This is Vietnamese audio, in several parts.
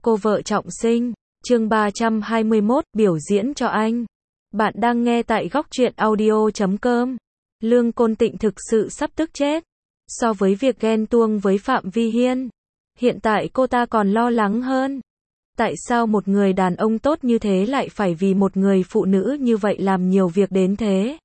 Cô vợ trọng sinh, chương 321, biểu diễn cho anh. Bạn đang nghe tại góc truyện audio.com. Lương Côn Tịnh thực sự sắp tức chết. So với việc ghen tuông với Phạm Vi Hiên, hiện tại cô ta còn lo lắng hơn. Tại sao một người đàn ông tốt như thế lại phải vì một người phụ nữ như vậy làm nhiều việc đến thế?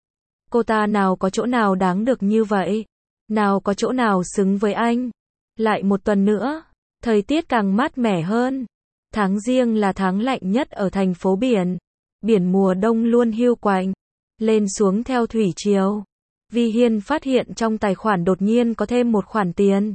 Cô ta nào có chỗ nào đáng được như vậy? Nào có chỗ nào xứng với anh? Lại một tuần nữa, thời tiết càng mát mẻ hơn. Tháng Giêng là tháng lạnh nhất ở thành phố biển. Biển mùa đông luôn hiu quạnh, lên xuống theo thủy triều. Vi Hiên phát hiện trong tài khoản đột nhiên có thêm một khoản tiền.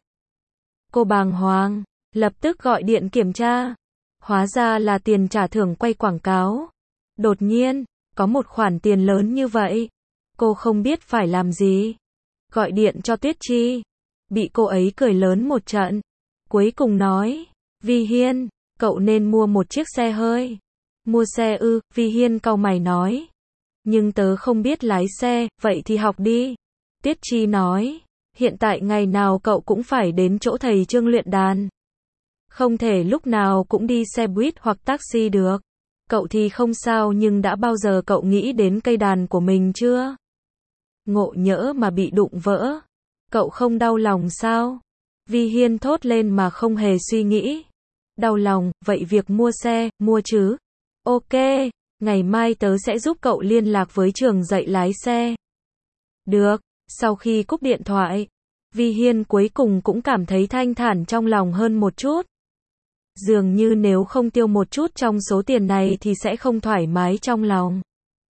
Cô bàng hoàng, lập tức gọi điện kiểm tra. Hóa ra là tiền trả thưởng quay quảng cáo. Đột nhiên, có một khoản tiền lớn như vậy. Cô không biết phải làm gì. Gọi điện cho Tuyết Chi. Bị cô ấy cười lớn một trận. Cuối cùng nói, Vi Hiên, cậu nên mua một chiếc xe hơi. Mua xe ư? Vi Hiên cau mày nói. Nhưng tớ không biết lái xe, vậy thì học đi. Tuyết Chi nói, hiện tại ngày nào cậu cũng phải đến chỗ thầy Trương luyện đàn. Không thể lúc nào cũng đi xe buýt hoặc taxi được. Cậu thì không sao, nhưng đã bao giờ cậu nghĩ đến cây đàn của mình chưa? Ngộ nhỡ mà bị đụng vỡ, cậu không đau lòng sao? Vi Hiên thốt lên mà không hề suy nghĩ. Đau lòng, vậy việc mua xe, mua chứ? Ok, ngày mai tớ sẽ giúp cậu liên lạc với trường dạy lái xe. Được, sau khi cúp điện thoại, Vi Hiên cuối cùng cũng cảm thấy thanh thản trong lòng hơn một chút. Dường như nếu không tiêu một chút trong số tiền này thì sẽ không thoải mái trong lòng.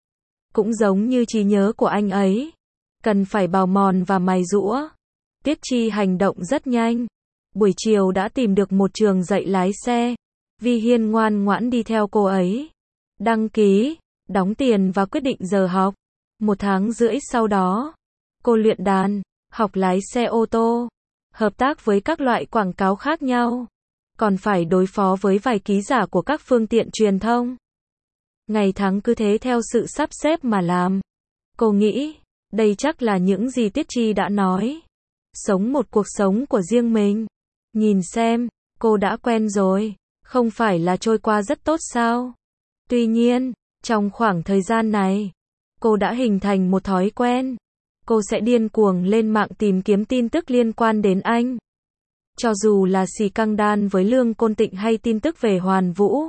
Cũng giống như trí nhớ của anh ấy, cần phải bào mòn và mài giũa. Tuyết Chi hành động rất nhanh. Buổi chiều đã tìm được một trường dạy lái xe. Vi Hiên ngoan ngoãn đi theo cô ấy. Đăng ký, đóng tiền và quyết định giờ học. 1 tháng rưỡi sau đó, cô luyện đàn, học lái xe ô tô, hợp tác với các loại quảng cáo khác nhau. Còn phải đối phó với vài ký giả của các phương tiện truyền thông. Ngày tháng cứ thế theo sự sắp xếp mà làm. Cô nghĩ, đây chắc là những gì Tuyết Chi đã nói. Sống một cuộc sống của riêng mình. Nhìn xem, cô đã quen rồi. Không phải là trôi qua rất tốt sao? Tuy nhiên, trong khoảng thời gian này, cô đã hình thành một thói quen. Cô sẽ điên cuồng lên mạng tìm kiếm tin tức liên quan đến anh. Cho dù là xì căng đan với Lương Côn Tịnh hay tin tức về Hoàn Vũ.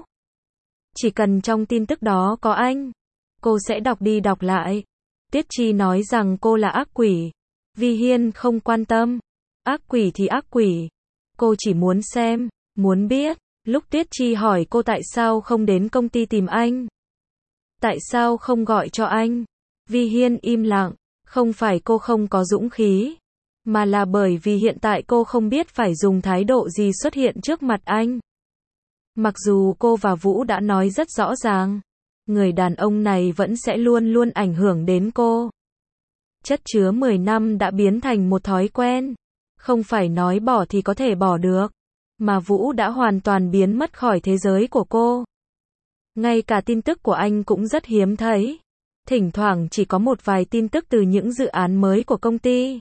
Chỉ cần trong tin tức đó có anh, cô sẽ đọc đi đọc lại. Tuyết Chi nói rằng cô là ác quỷ. Vi Hiên không quan tâm. Ác quỷ thì ác quỷ. Cô chỉ muốn xem, muốn biết. Lúc Tuyết Chi hỏi cô tại sao không đến công ty tìm anh. Tại sao không gọi cho anh? Vi Hiên im lặng. Không phải cô không có dũng khí, mà là bởi vì hiện tại cô không biết phải dùng thái độ gì xuất hiện trước mặt anh. Mặc dù cô và Vũ đã nói rất rõ ràng, người đàn ông này vẫn sẽ luôn luôn ảnh hưởng đến cô. Chất chứa 10 năm đã biến thành một thói quen. Không phải nói bỏ thì có thể bỏ được, mà Vũ đã hoàn toàn biến mất khỏi thế giới của cô. Ngay cả tin tức của anh cũng rất hiếm thấy. Thỉnh thoảng chỉ có một vài tin tức từ những dự án mới của công ty.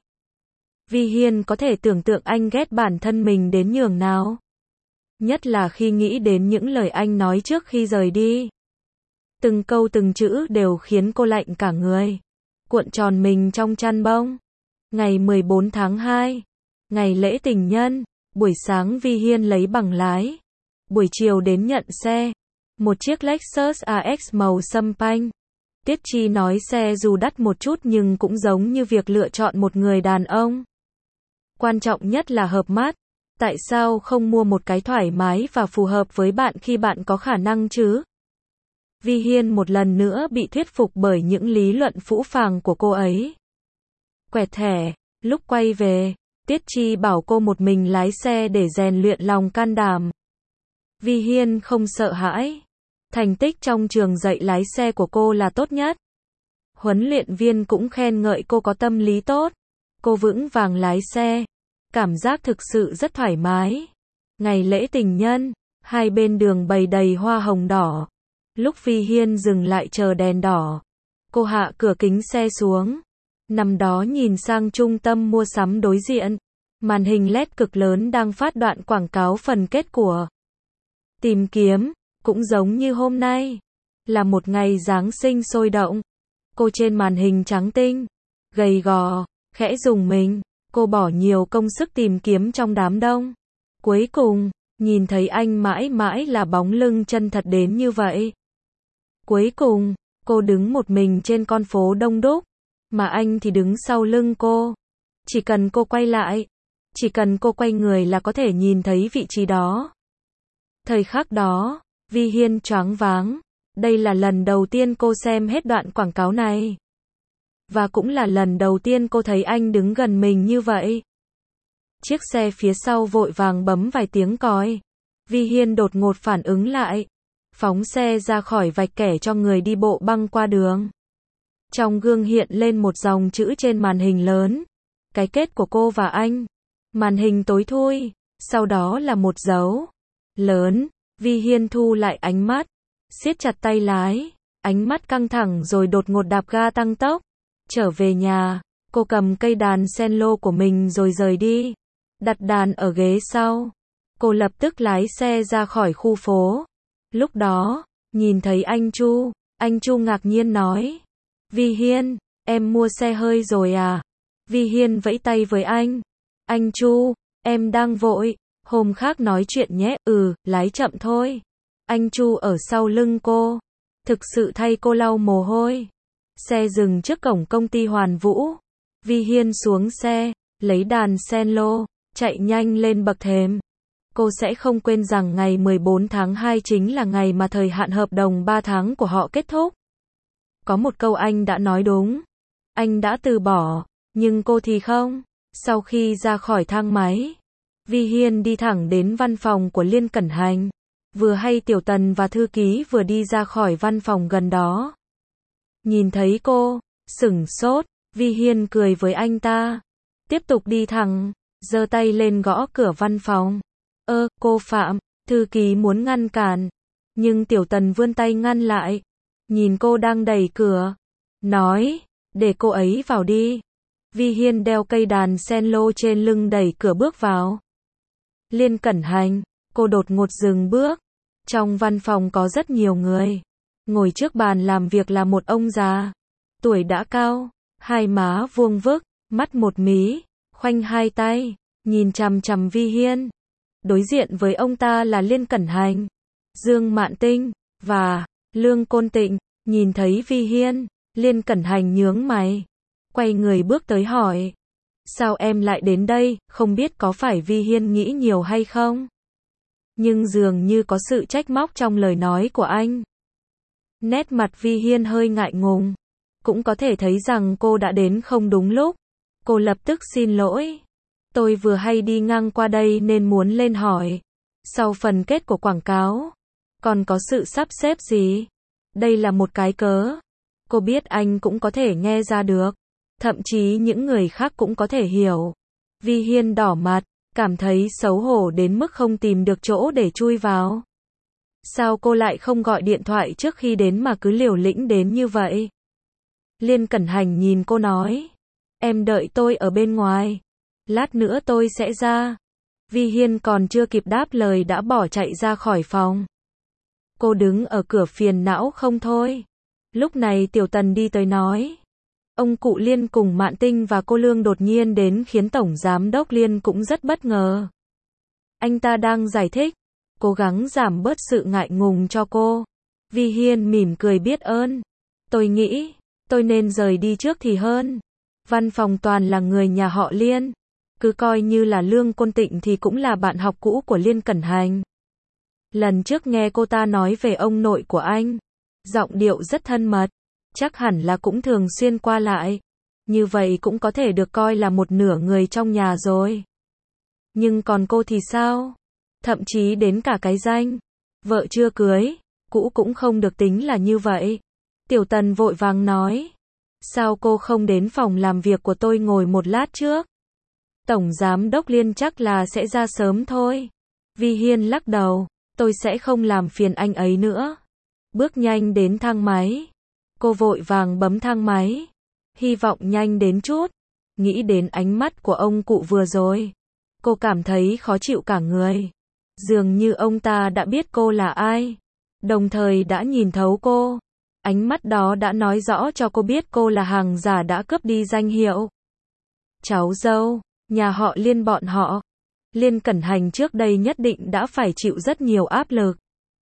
Vi Hiên có thể tưởng tượng anh ghét bản thân mình đến nhường nào. Nhất là khi nghĩ đến những lời anh nói trước khi rời đi. Từng câu từng chữ đều khiến cô lạnh cả người. Cuộn tròn mình trong chăn bông. Ngày 14 tháng 2, ngày lễ tình nhân, buổi sáng Vi Hiên lấy bằng lái. Buổi chiều đến nhận xe. Một chiếc Lexus AX màu sâm panh. Tuyết Chi nói xe dù đắt một chút nhưng cũng giống như việc lựa chọn một người đàn ông. Quan trọng nhất là hợp mắt. Tại sao không mua một cái thoải mái và phù hợp với bạn khi bạn có khả năng chứ? Vi Hiên một lần nữa bị thuyết phục bởi những lý luận phũ phàng của cô ấy. Quẹt thẻ, lúc quay về, Tuyết Chi bảo cô một mình lái xe để rèn luyện lòng can đảm. Vi Hiên không sợ hãi. Thành tích trong trường dạy lái xe của cô là tốt nhất. Huấn luyện viên cũng khen ngợi cô có tâm lý tốt. Cô vững vàng lái xe. Cảm giác thực sự rất thoải mái. Ngày lễ tình nhân, hai bên đường bày đầy hoa hồng đỏ. Lúc Vi Hiên dừng lại chờ đèn đỏ, cô hạ cửa kính xe xuống. Nằm đó nhìn sang trung tâm mua sắm đối diện. Màn hình LED cực lớn đang phát đoạn quảng cáo phần kết của Tìm kiếm, cũng giống như hôm nay, là một ngày Giáng sinh sôi động. Cô trên màn hình trắng tinh, gầy gò, khẽ rùng mình, cô bỏ nhiều công sức tìm kiếm trong đám đông. Cuối cùng, nhìn thấy anh mãi mãi là bóng lưng chân thật đến như vậy. Cuối cùng, cô đứng một mình trên con phố đông đúc, mà anh thì đứng sau lưng cô. Chỉ cần cô quay lại, chỉ cần cô quay người là có thể nhìn thấy vị trí đó. Thời khắc đó, Vi Hiên choáng váng. Đây là lần đầu tiên cô xem hết đoạn quảng cáo này. Và cũng là lần đầu tiên cô thấy anh đứng gần mình như vậy. Chiếc xe phía sau vội vàng bấm vài tiếng còi. Vi Hiên đột ngột phản ứng lại, phóng xe ra khỏi vạch kẻ cho người đi bộ băng qua đường. Trong gương hiện lên một dòng chữ trên màn hình lớn. Cái kết của cô và anh. Màn hình tối thui, sau đó là một dấu lớn. Vi Hiên thu lại ánh mắt, siết chặt tay lái, ánh mắt căng thẳng rồi đột ngột đạp ga tăng tốc. Trở về nhà, cô cầm cây đàn cello của mình rồi rời đi, đặt đàn ở ghế sau. Cô lập tức lái xe ra khỏi khu phố. Lúc đó, nhìn thấy anh Chu ngạc nhiên nói: Vi Hiên, em mua xe hơi rồi à? Vi Hiên vẫy tay với anh. Anh Chu, em đang vội, hôm khác nói chuyện nhé. Lái chậm thôi. Anh Chu ở sau lưng cô, thực sự thay cô lau mồ hôi. Xe dừng trước cổng công ty Hoàn Vũ. Vi Hiên xuống xe, lấy đàn cello, chạy nhanh lên bậc thềm. Cô sẽ không quên rằng ngày 14 tháng 2 chính là ngày mà thời hạn hợp đồng 3 tháng của họ kết thúc. Có một câu anh đã nói đúng. Anh đã từ bỏ, nhưng cô thì không. Sau khi ra khỏi thang máy, Vi Hiên đi thẳng đến văn phòng của Liên Cẩn Hành. Vừa hay Tiểu Tần và thư ký vừa đi ra khỏi văn phòng gần đó. Nhìn thấy cô, sửng sốt, Vi Hiên cười với anh ta. Tiếp tục đi thẳng, giơ tay lên gõ cửa văn phòng. Cô Phạm, thư ký muốn ngăn cản. Nhưng Tiểu Tần vươn tay ngăn lại. Nhìn cô đang đẩy cửa, nói, để cô ấy vào đi. Vi Hiên đeo cây đàn cello trên lưng đẩy cửa bước vào. Liên Cẩn Hành, cô đột ngột dừng bước. Trong văn phòng có rất nhiều người. Ngồi trước bàn làm việc là một ông già, tuổi đã cao, hai má vuông vức, mắt một mí, khoanh hai tay, nhìn chằm chằm Vi Hiên. Đối diện với ông ta là Liên Cẩn Hành, Dương Mạn Tinh và Lương Côn Tịnh. Nhìn thấy Vi Hiên, Liên Cẩn Hành nhướng mày, quay người bước tới hỏi: sao em lại đến đây? Không biết có phải Vi Hiên nghĩ nhiều hay không? Nhưng dường như có sự trách móc trong lời nói của anh. Nét mặt Vi Hiên hơi ngại ngùng. Cũng có thể thấy rằng cô đã đến không đúng lúc. Cô lập tức xin lỗi. Tôi vừa hay đi ngang qua đây nên muốn lên hỏi. Sau phần kết của quảng cáo, còn có sự sắp xếp gì? Đây là một cái cớ. Cô biết anh cũng có thể nghe ra được. Thậm chí những người khác cũng có thể hiểu. Vi Hiên đỏ mặt, cảm thấy xấu hổ đến mức không tìm được chỗ để chui vào. Sao cô lại không gọi điện thoại trước khi đến mà cứ liều lĩnh đến như vậy? Liên Cẩn Hành nhìn cô nói: em đợi tôi ở bên ngoài. Lát nữa tôi sẽ ra. Vi Hiên còn chưa kịp đáp lời đã bỏ chạy ra khỏi phòng. Cô đứng ở cửa phiền não không thôi. Lúc này Tiểu Tần đi tới nói: ông cụ Liên cùng Mạn Tinh và cô Lương đột nhiên đến khiến Tổng Giám đốc Liên cũng rất bất ngờ. Anh ta đang giải thích, cố gắng giảm bớt sự ngại ngùng cho cô. Vi Hiên mỉm cười biết ơn. Tôi nghĩ, tôi nên rời đi trước thì hơn. Văn phòng toàn là người nhà họ Liên. Cứ coi như là Lương Côn Tịnh thì cũng là bạn học cũ của Liên Cẩn Hành. Lần trước nghe cô ta nói về ông nội của anh, giọng điệu rất thân mật. Chắc hẳn là cũng thường xuyên qua lại. Như vậy cũng có thể được coi là một nửa người trong nhà rồi. Nhưng còn cô thì sao? Thậm chí đến cả cái danh vợ chưa cưới, cũ cũng không được tính là như vậy. Tiểu Tần vội vàng nói: sao cô không đến phòng làm việc của tôi ngồi một lát trước? Tổng Giám đốc Liên chắc là sẽ ra sớm thôi. Vi Hiên lắc đầu: tôi sẽ không làm phiền anh ấy nữa. Bước nhanh đến thang máy. Cô vội vàng bấm thang máy, hy vọng nhanh đến chút. Nghĩ đến ánh mắt của ông cụ vừa rồi, cô cảm thấy khó chịu cả người. Dường như ông ta đã biết cô là ai, đồng thời đã nhìn thấu cô. Ánh mắt đó đã nói rõ cho cô biết cô là hàng giả đã cướp đi danh hiệu cháu dâu nhà họ Liên bọn họ. Liên Cẩn Hành trước đây nhất định đã phải chịu rất nhiều áp lực.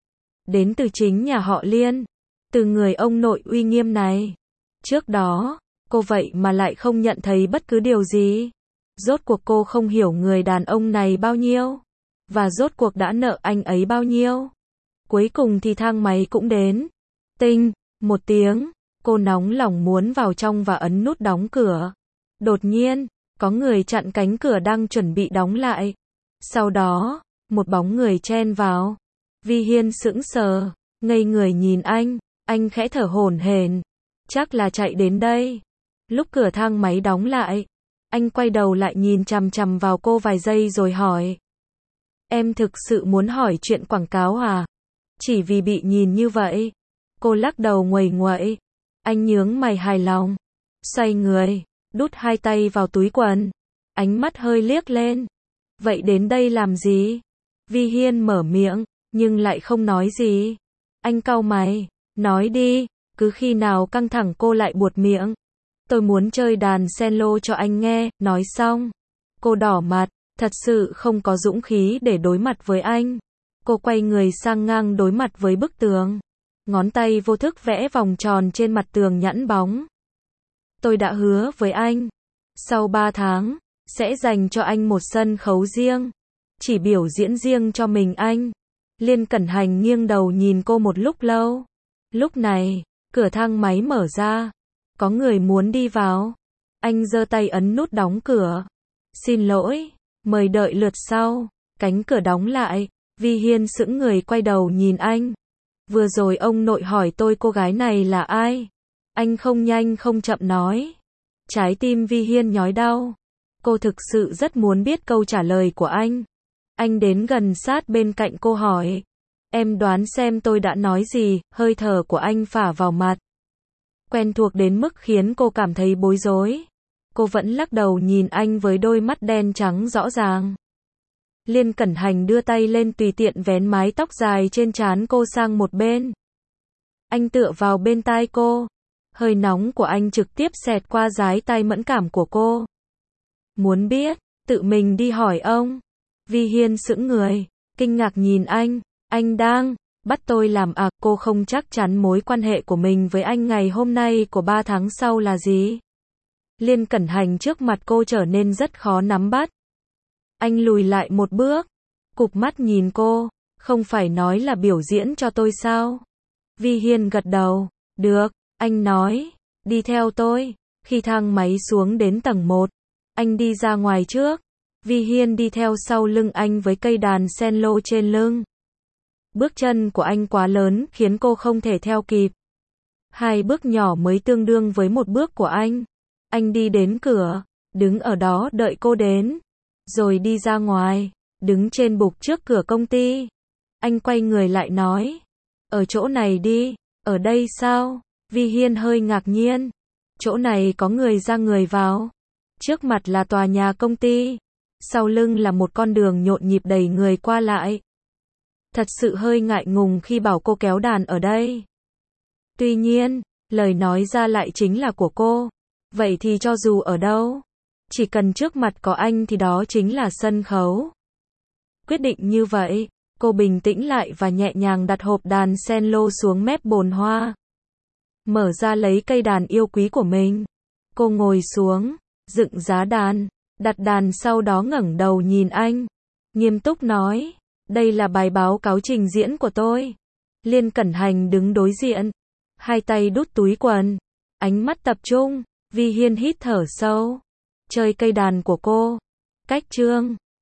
Đến từ chính nhà họ Liên, từ người ông nội uy nghiêm này. Trước đó, cô vậy mà lại không nhận thấy bất cứ điều gì. Rốt cuộc cô không hiểu người đàn ông này bao nhiêu, và rốt cuộc đã nợ anh ấy bao nhiêu. Cuối cùng thì thang máy cũng đến. Tinh, một tiếng, cô nóng lòng muốn vào trong và ấn nút đóng cửa. Đột nhiên, có người chặn cánh cửa đang chuẩn bị đóng lại. Sau đó, một bóng người chen vào. Vi Hiên sững sờ, ngây người nhìn anh khẽ thở hổn hển. Chắc là chạy đến đây. Lúc cửa thang máy đóng lại, anh quay đầu lại nhìn chằm chằm vào cô vài giây rồi hỏi. Em thực sự muốn hỏi chuyện quảng cáo à? Chỉ vì bị nhìn như vậy. Cô lắc đầu nguầy nguậy. Anh nhướng mày hài lòng. Xoay người, đút hai tay vào túi quần. Ánh mắt hơi liếc lên. Vậy đến đây làm gì? Vi Hiên mở miệng, nhưng lại không nói gì. Anh cau mày. Nói đi. Cứ khi nào căng thẳng cô lại buột miệng. Tôi muốn chơi đàn cello cho anh nghe. Nói xong, cô đỏ mặt, thật sự không có dũng khí để đối mặt với anh. Cô quay người sang ngang đối mặt với bức tường. Ngón tay vô thức vẽ vòng tròn trên mặt tường nhẵn bóng. Tôi đã hứa với anh, sau 3 tháng, sẽ dành cho anh một sân khấu riêng. Chỉ biểu diễn riêng cho mình anh. Liên Cẩn Hành nghiêng đầu nhìn cô một lúc lâu. Lúc này, cửa thang máy mở ra. Có người muốn đi vào. Anh giơ tay ấn nút đóng cửa. Xin lỗi, mời đợi lượt sau. Cánh cửa đóng lại. Vi Hiên sững người quay đầu nhìn anh. Vừa rồi ông nội hỏi tôi cô gái này là ai? Anh không nhanh không chậm nói. Trái tim Vi Hiên nhói đau. Cô thực sự rất muốn biết câu trả lời của anh. Anh đến gần sát bên cạnh cô hỏi. Em đoán xem tôi đã nói gì? Hơi thở của anh phả vào mặt. Quen thuộc đến mức khiến cô cảm thấy bối rối. Cô vẫn lắc đầu nhìn anh với đôi mắt đen trắng rõ ràng. Liên Cẩn Hành đưa tay lên tùy tiện vén mái tóc dài trên trán cô sang một bên. Anh tựa vào bên tai cô. Hơi nóng của anh trực tiếp xẹt qua dái tai mẫn cảm của cô. Muốn biết, tự mình đi hỏi ông. Vi Hiên sững người, kinh ngạc nhìn anh đang bắt tôi làm à? Cô không chắc chắn mối quan hệ của mình với anh ngày hôm nay của 3 tháng sau là gì. Liên Cẩn Hành trước mặt cô trở nên rất khó nắm bắt. Anh lùi lại một bước, cụp mắt nhìn cô, không phải nói là biểu diễn cho tôi sao? Vi Hiên gật đầu, được, anh nói, đi theo tôi. Khi thang máy xuống đến tầng 1, anh đi ra ngoài trước. Vi Hiên đi theo sau lưng anh với cây đàn cello trên lưng. Bước chân của anh quá lớn khiến cô không thể theo kịp. 2 bước nhỏ mới tương đương với 1 bước của anh. Anh đi đến cửa, đứng ở đó đợi cô đến. Rồi đi ra ngoài, đứng trên bục trước cửa công ty. Anh quay người lại nói. Ở chỗ này đi, ở đây sao? Vi Hiên hơi ngạc nhiên. Chỗ này có người ra người vào. Trước mặt là tòa nhà công ty. Sau lưng là một con đường nhộn nhịp đầy người qua lại. Thật sự hơi ngại ngùng khi bảo cô kéo đàn ở đây. Tuy nhiên, lời nói ra lại chính là của cô. Vậy thì cho dù ở đâu, chỉ cần trước mặt có anh thì đó chính là sân khấu. Quyết định như vậy, cô bình tĩnh lại và nhẹ nhàng đặt hộp đàn cello xuống mép bồn hoa. Mở ra lấy cây đàn yêu quý của mình. Cô ngồi xuống, dựng giá đàn, đặt đàn sau đó ngẩng đầu nhìn anh. Nghiêm túc nói, đây là bài báo cáo trình diễn của tôi. Liên Cẩn Hành đứng đối diện, 2 tay đút túi quần, ánh mắt tập trung. Vi Hiên hít thở sâu, chơi cây đàn của cô. Cách chương